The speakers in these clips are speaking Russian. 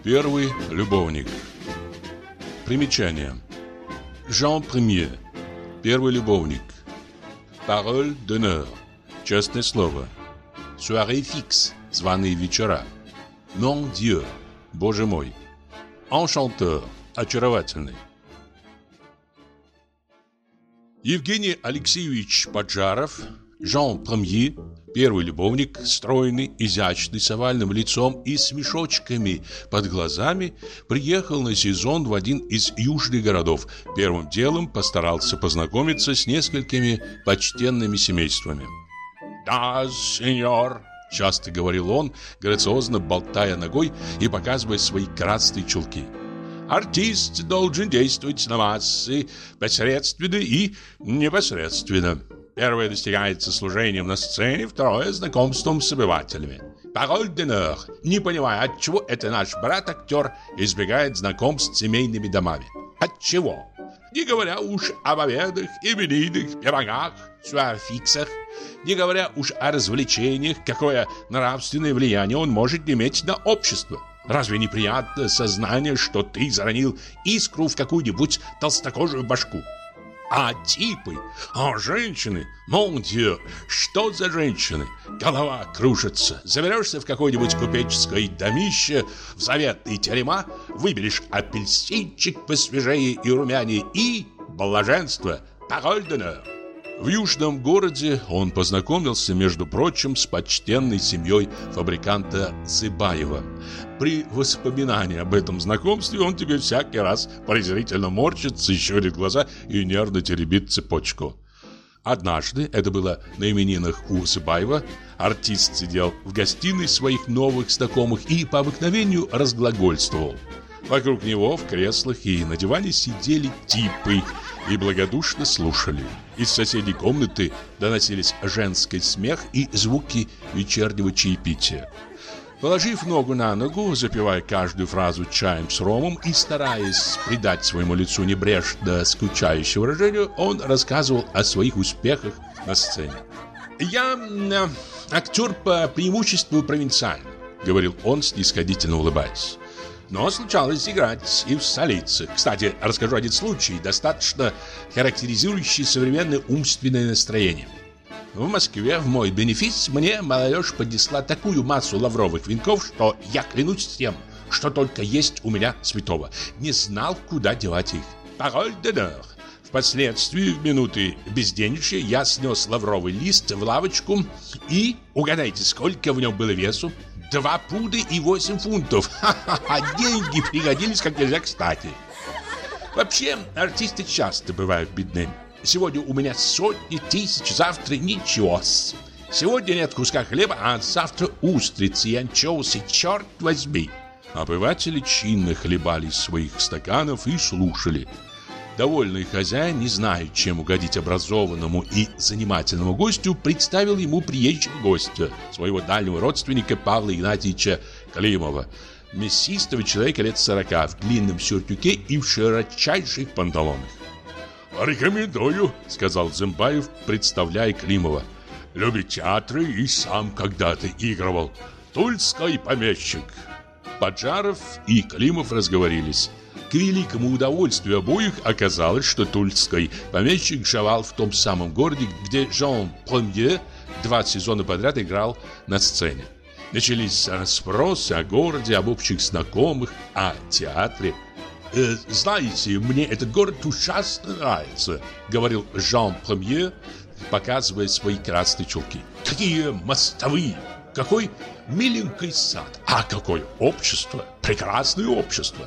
Первый любовник. Примечание. Жан Premier. Первый любовник. Parole d'honneur. Честное слово. Soirée fixe. Званые вечера. Mon Dieu. Боже мой. Enchanteur. Очаровательный. Евгений Алексеевич Поджаров, Жан Premier, первый любовник, стройный, изящный, с овальным лицом и с мешочками под глазами, приехал на сезон в один из южных городов. Первым делом постарался познакомиться с несколькими почтенными семействами. «Да, сеньор», — часто говорил он, грациозно болтая ногой и показывая свои красные чулки. «Артист должен действовать на массы посредственно и непосредственно. Первое достигается служением на сцене, второе – знакомством с обывателями. Parole d'honneur. Не понимая, отчего это наш брат-актер избегает знакомств с семейными домами. Отчего? Не говоря уж об обедах, именинах, пирогах, суафиксах. Не говоря уж о развлечениях, какое нравственное влияние он может иметь на общество. Разве неприятно сознание, что ты заронил искру в какую-нибудь толстокожую башку? А типы, женщины, mon Dieu, что за женщины? Голова кружится. Заберешься в какое-нибудь купеческое домище, в заветные терема, выберешь апельсинчик посвежее и румянее, и блаженство, parole d'honneur. В южном городе он познакомился, между прочим, с почтенной семьей фабриканта Зыбаева. При воспоминании об этом знакомстве он теперь всякий раз презрительно морщится, щурит глаза и нервно теребит цепочку. Однажды, это было на именинах у Зыбаева, артист сидел в гостиной своих новых знакомых и по обыкновению разглагольствовал. Вокруг него в креслах и на диване сидели типы и благодушно слушали. Из соседней комнаты доносились женский смех и звуки вечернего чаепития. Положив ногу на ногу, запивая каждую фразу чаем с ромом и стараясь придать своему лицу небрежно скучающее выражение, он рассказывал о своих успехах на сцене. «Я актер по преимуществу провинциальный», — говорил он, снисходительно улыбаясь. «Но случалось играть и в столице. Кстати, расскажу один случай, достаточно характеризующий современное умственное настроение. В Москве в мой бенефис мне молодежь поднесла такую массу лавровых венков, что я клянусь тем, что только есть у меня святого. Не знал, куда девать их. Parole d'honneur. Впоследствии, в минуты безденежья, я снес лавровый лист в лавочку и, угадайте, сколько в нем было весу? 2 пуда и 8 фунтов. Ха-ха-ха, деньги пригодились как нельзя кстати. Вообще, артисты часто бывают бедны. Сегодня у меня сотни тысяч, завтра ничего. Сегодня нет куска хлеба, а завтра устрицы и анчоусы, черт возьми. Обыватели чинно хлебали из своих стаканов и слушали. Довольный хозяин, не зная, чем угодить образованному и занимательному гостю, представил ему приезжего гостя, своего дальнего родственника Павла Игнатьевича Климова, мясистого человека лет 40, в длинном сюртюке и в широчайших панталонах. «Рекомендую», — сказал Зымбаев, представляя Климова. «Любит театры и сам когда-то игрывал. Тульский помещик». Поджаров и Климов разговорились. К великому удовольствию обоих оказалось, что тульский помещик живал в том самом городе, где Жан Premier 2 сезона подряд играл на сцене. Начались расспросы о городе, об общих знакомых, о театре. «Знаете, мне этот город ужасно нравится», — говорил Жан Premier, показывая свои красные чулки. «Какие мостовые! Какой миленький сад! А какое общество! Прекрасное общество!»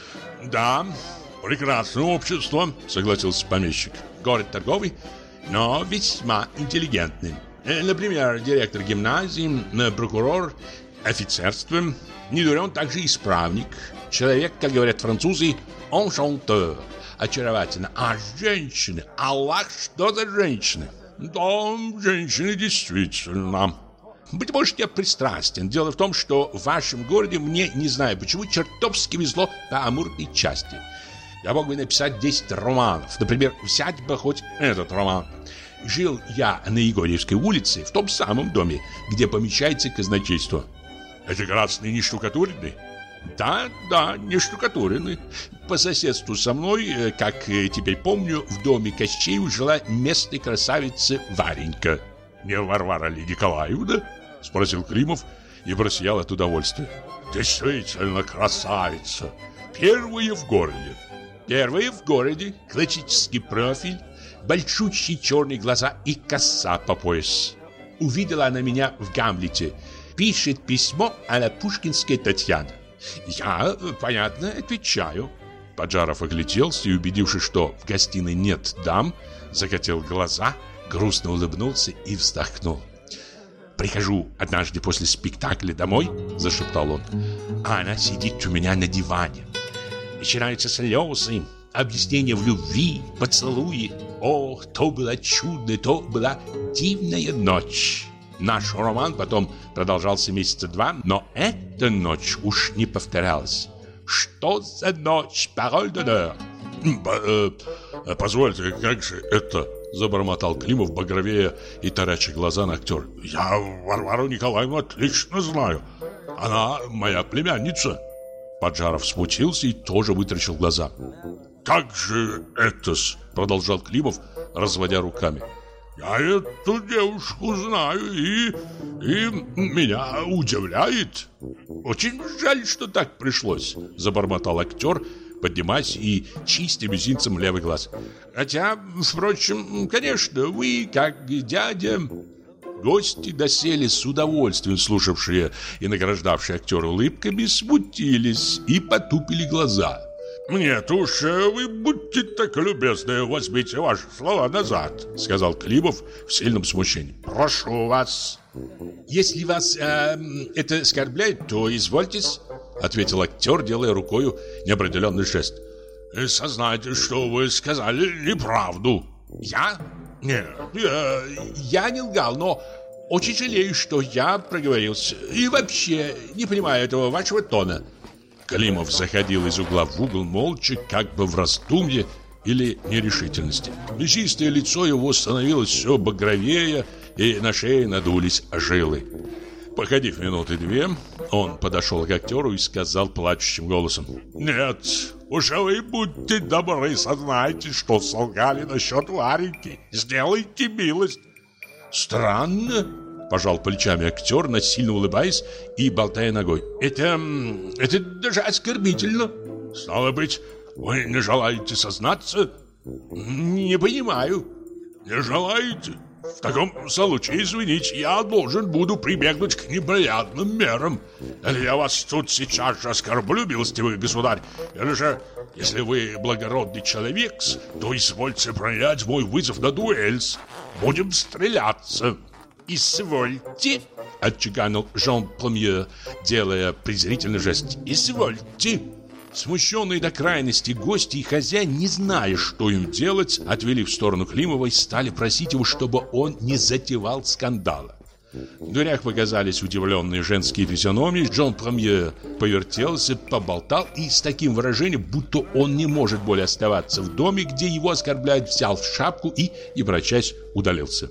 «Да, прекрасное общество», — согласился помещик. «Город торговый, но весьма интеллигентный. Например, директор гимназии, прокурор, офицерство. Не дурен также исправник. Человек, как говорят французы, enchanteur. Очаровательно. А женщины? Аллах, что за женщины?» «Да, женщины действительно». «Быть может, я пристрастен. Дело в том, что в вашем городе мне, не знаю почему, чертовски везло по амурной части. Я мог бы написать 10 романов. Например, взять бы хоть этот роман. Жил я на Егорьевской улице, в том самом доме, где помещается казначейство». «Это красный не штукатуренный?» Да, не штукатурены. По соседству со мной, как теперь помню, в доме Кощеева жила местная красавица Варенька. Не Варвара ли Николаевна? Спросил Климов и просиял от удовольствия. Действительно красавица. Первая в городе. Первая в городе. Классический профиль, большущие черные глаза и коса по пояс. Увидела она меня в Гамлете. Пишет письмо а-ля Пушкинская Татьяна. Я, понятно, отвечаю. Поджаров огляделся и, убедившись, что в гостиной нет дам, закатил глаза, грустно улыбнулся и вздохнул. «Прихожу однажды после спектакля домой», — зашептал он, — «а она сидит у меня на диване. Начинаются слезы, объяснения в любви, поцелуи. О, то была чудная, то была дивная ночь». Наш роман потом продолжался месяца 2, но эта ночь уж не повторялась. Что за ночь, пароль d'honneur? Позвольте, как же это? Забормотал Климов, багровея и тараща глаза на актера. Я Варвару Николаевну отлично знаю. Она моя племянница. Поджаров смутился и тоже вытрачил глаза. Как же это-с? Продолжал Климов, разводя руками. Я эту девушку знаю, и меня удивляет. Очень жаль, что так пришлось, забормотал актер, поднимаясь и чистя мизинцем левый глаз. Хотя, впрочем, конечно, вы, как дядя... Гости доселе с удовольствием слушавшие и награждавшие актера улыбками смутились и потупили глаза. «Нет уж, вы будьте так любезны, возьмите ваши слова назад», — сказал Климов в сильном смущении. «Прошу вас». «Если вас это оскорбляет, то извольтесь», — ответил актер, делая рукою неопределенный жест. «Сознайте, что вы сказали неправду». «Я? Нет, я не лгал, но очень жалею, что я проговорился. И вообще не понимаю этого вашего тона». Климов заходил из угла в угол молча, как бы в раздумье или нерешительности. Мясистое лицо его становилось все багровее, и на шее надулись жилы. Походив минуты 2, он подошел к актеру и сказал плачущим голосом: «Нет, уже вы будьте добры, сознайте, что солгали насчет Вареньки. Сделайте милость». «Странно», — пожал плечами актер, насильно улыбаясь и болтая ногой. Это даже оскорбительно». «Стало быть, вы не желаете сознаться?» «Не понимаю». «Не желаете? В таком случае, извините, я должен буду прибегнуть к неприятным мерам. Или я вас тут сейчас же оскорблю, милостивый государь, или же, если вы благородный человек, то извольте принять мой вызов на дуэль. Будем стреляться». «Извольте», — отчеканил Жан Премьер, делая презрительный жест. «Извольте». Смущенные до крайности гости и хозяин, не зная, что им делать, отвели в сторону Климова и стали просить его, чтобы он не затевал скандала. В дверях показались удивленные женские физиономии. Жан Премьер повертелся, поболтал и с таким выражением, будто он не может более оставаться в доме, где его оскорбляют, взял в шапку и, не прощаясь, удалился.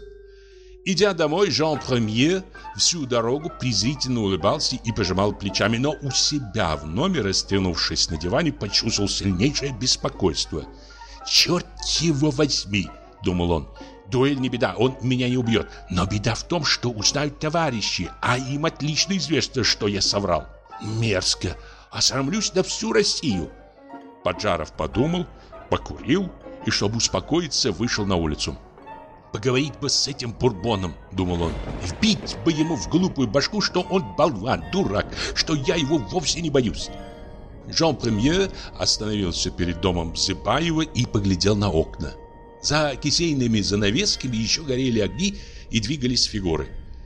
Идя домой, Жан Премьер всю дорогу презрительно улыбался и пожимал плечами, но у себя в номере, растянувшись на диване, почувствовал сильнейшее беспокойство. «Черт его возьми!» — думал он. «Дуэль не беда, он меня не убьет. Но беда в том, что узнают товарищи, а им отлично известно, что я соврал. Мерзко! Осрамлюсь на всю Россию!» Поджаров подумал, покурил и, чтобы успокоиться, вышел на улицу. «Поговорить бы с этим бурбоном», — думал он. «Вбить бы ему в глупую башку, что он болван, дурак, что я его вовсе не боюсь». Жан Премьер остановился перед домом Сипаева и поглядел на окна. За кисейными занавесками еще горели огни и двигались фигуры.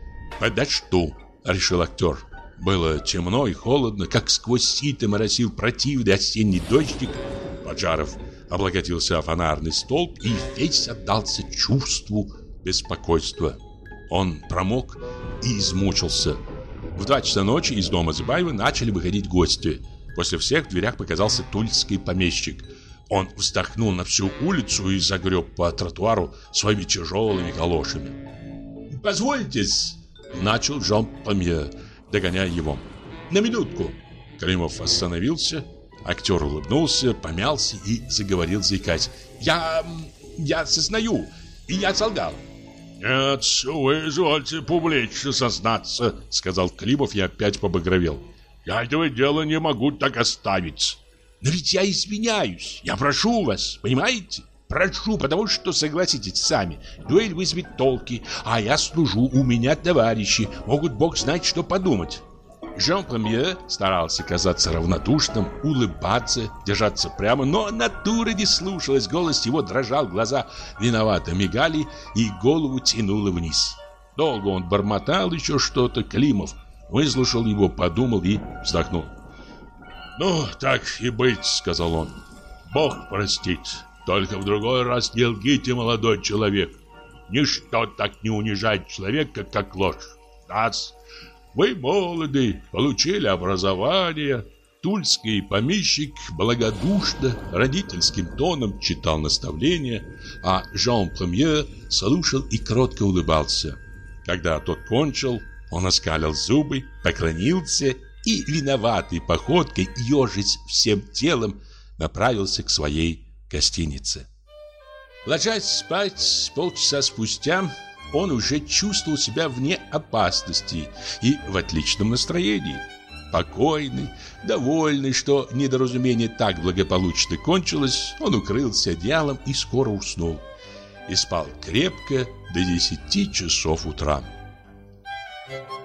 «Подожду», — решил актер. Было темно и холодно, как сквозь сито моросил противный осенний дождик. Поджаров облокотился о фонарный столб и весь отдался чувству беспокойства. Он промок и измучился. В 2 часа ночи из дома Зыбаева начали выходить гости. После всех в дверях показался тульский помещик. Он вздохнул на всю улицу и загреб по тротуару своими тяжелыми галошами. «Позвольте-с», — начал Жан Премьер, догоняя его. «На минутку». Климов остановился, актер улыбнулся, помялся и заговорил, заикаясь. Я сознаю, и я солгал. «Нет, вы извольте публично сознаться», — сказал Климов и опять побагровел. «Я этого дела не могу так оставить». «Но ведь я извиняюсь, я прошу вас, понимаете? Прошу, потому что, согласитесь сами, дуэль вызовет толки, а я служу, у меня товарищи, могут бог знать, что подумать». Жан Премье старался казаться равнодушным, улыбаться, держаться прямо, но натура не слушалась, голос его дрожал, глаза виновато мигали и голову тянуло вниз. Долго он бормотал еще что-то, Климов выслушал его, подумал и вздохнул. «Ну, так и быть», — сказал он, — «Бог простит, только в другой раз не лгите, молодой человек. Ничто так не унижает человека, как ложь. Нас. Вы молоды, получили образование». Тульский помещик благодушно, родительским тоном читал наставления, а Жан Премье слушал и кротко улыбался. Когда тот кончил, он оскалил зубы, поклонился и, виноватой походкой, ежась всем телом, направился к своей гостинице. Ложась спать полчаса спустя, он уже чувствовал себя вне опасности и в отличном настроении. Покойный, довольный, что недоразумение так благополучно кончилось, он укрылся одеялом и скоро уснул. И спал крепко до 10 часов утра.